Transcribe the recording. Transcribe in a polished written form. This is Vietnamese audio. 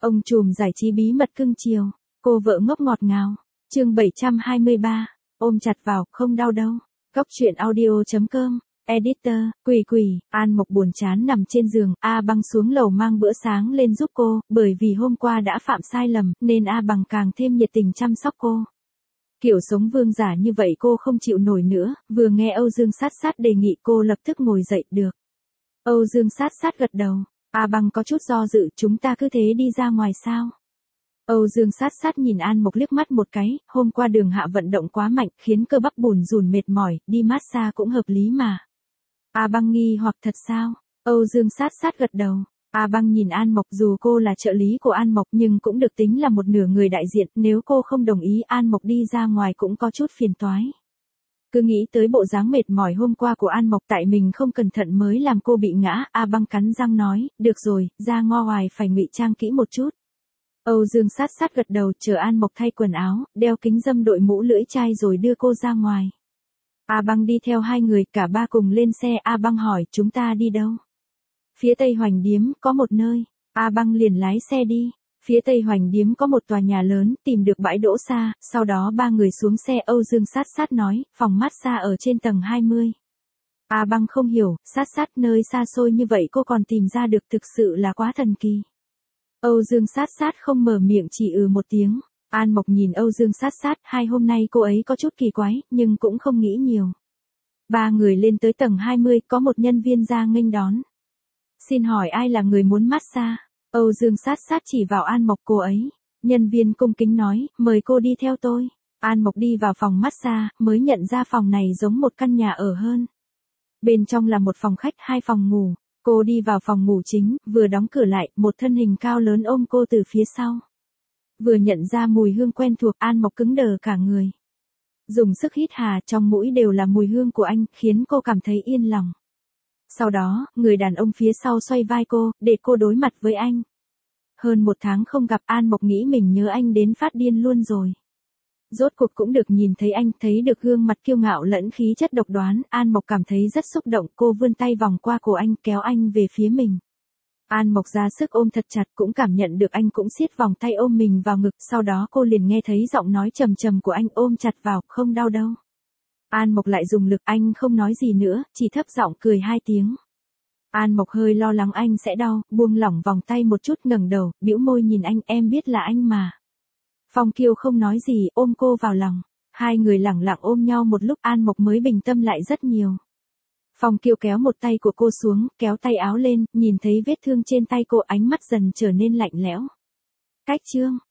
Ông trùm giải trí bí mật cưng chiều, cô vợ ngốc ngọt ngào. Chương 723, ôm chặt vào, không đau đâu. Góc truyện audio.com. Editor, Quỷ, An Mộc buồn chán nằm trên giường, A Băng xuống lầu mang bữa sáng lên giúp cô, bởi vì hôm qua đã phạm sai lầm, nên A Băng càng thêm nhiệt tình chăm sóc cô. Kiểu sống vương giả như vậy cô không chịu nổi nữa, vừa nghe Âu Dương Sát Sát đề nghị cô lập tức ngồi dậy được. Âu Dương Sát Sát gật đầu, A Băng có chút do dự, chúng ta cứ thế đi ra ngoài sao? Âu Dương Sát Sát nhìn An Mộc liếc mắt một cái, hôm qua đường hạ vận động quá mạnh, khiến cơ bắp bùn rùn mệt mỏi, đi massage cũng hợp lý mà. A Băng nghi hoặc thật sao? Âu Dương Sát Sát gật đầu. A Băng nhìn An Mộc, dù cô là trợ lý của An Mộc nhưng cũng được tính là một nửa người đại diện, nếu cô không đồng ý An Mộc đi ra ngoài cũng có chút phiền toái. Cứ nghĩ tới bộ dáng mệt mỏi hôm qua của An Mộc, tại mình không cẩn thận mới làm cô bị ngã, A Băng cắn răng nói, được rồi, ra ngoài phải ngụy trang kỹ một chút. Âu Dương Sát Sát gật đầu, chờ An Mộc thay quần áo, đeo kính râm, đội mũ lưỡi chai rồi đưa cô ra ngoài. A Băng đi theo hai người, cả ba cùng lên xe. A Băng hỏi, chúng ta đi đâu? Phía Tây Hoành Điếm, có một nơi. A Băng liền lái xe đi. Phía Tây Hoành Điếm có một tòa nhà lớn, tìm được bãi đỗ xa, sau đó ba người xuống xe. Âu Dương Sát Sát nói, phòng massage ở trên tầng 20. A Băng không hiểu, Sát Sát nơi xa xôi như vậy cô còn tìm ra được, thực sự là quá thần kỳ. Âu Dương Sát Sát không mở miệng, chỉ một tiếng. An Mộc nhìn Âu Dương Sát Sát, hai hôm nay cô ấy có chút kỳ quái, nhưng cũng không nghĩ nhiều. Ba người lên tới tầng 20, có một nhân viên ra nghênh đón. Xin hỏi ai là người muốn massage? Âu Dương Sát Sát chỉ vào An Mộc, cô ấy. Nhân viên cung kính nói, mời cô đi theo tôi. An Mộc đi vào phòng massage, mới nhận ra phòng này giống một căn nhà ở hơn. Bên trong là một phòng khách, hai phòng ngủ. Cô đi vào phòng ngủ chính, vừa đóng cửa lại, một thân hình cao lớn ôm cô từ phía sau. Vừa nhận ra mùi hương quen thuộc, An Mộc cứng đờ cả người. Dùng sức hít hà, trong mũi đều là mùi hương của anh, khiến cô cảm thấy yên lòng. Sau đó, người đàn ông phía sau xoay vai cô, để cô đối mặt với anh. Hơn một tháng không gặp, An Mộc nghĩ mình nhớ anh đến phát điên luôn rồi. Rốt cuộc cũng được nhìn thấy anh, thấy được gương mặt kiêu ngạo lẫn khí chất độc đoán, An Mộc cảm thấy rất xúc động, cô vươn tay vòng qua cổ anh, kéo anh về phía mình. An Mộc ra sức ôm thật chặt, cũng cảm nhận được anh cũng siết vòng tay ôm mình vào ngực, sau đó cô liền nghe thấy giọng nói trầm trầm của anh, ôm chặt vào, không đau đâu. An Mộc lại dùng lực, anh không nói gì nữa, chỉ thấp giọng cười hai tiếng. An Mộc hơi lo lắng anh sẽ đau, buông lỏng vòng tay một chút, ngẩng đầu, bĩu môi nhìn anh, em biết là anh mà. Phong Kiêu không nói gì, ôm cô vào lòng. Hai người lẳng lặng ôm nhau một lúc, An Mộc mới bình tâm lại rất nhiều. Phong Kiêu kéo một tay của cô xuống, kéo tay áo lên, nhìn thấy vết thương trên tay cô, ánh mắt dần trở nên lạnh lẽo. Cách chương.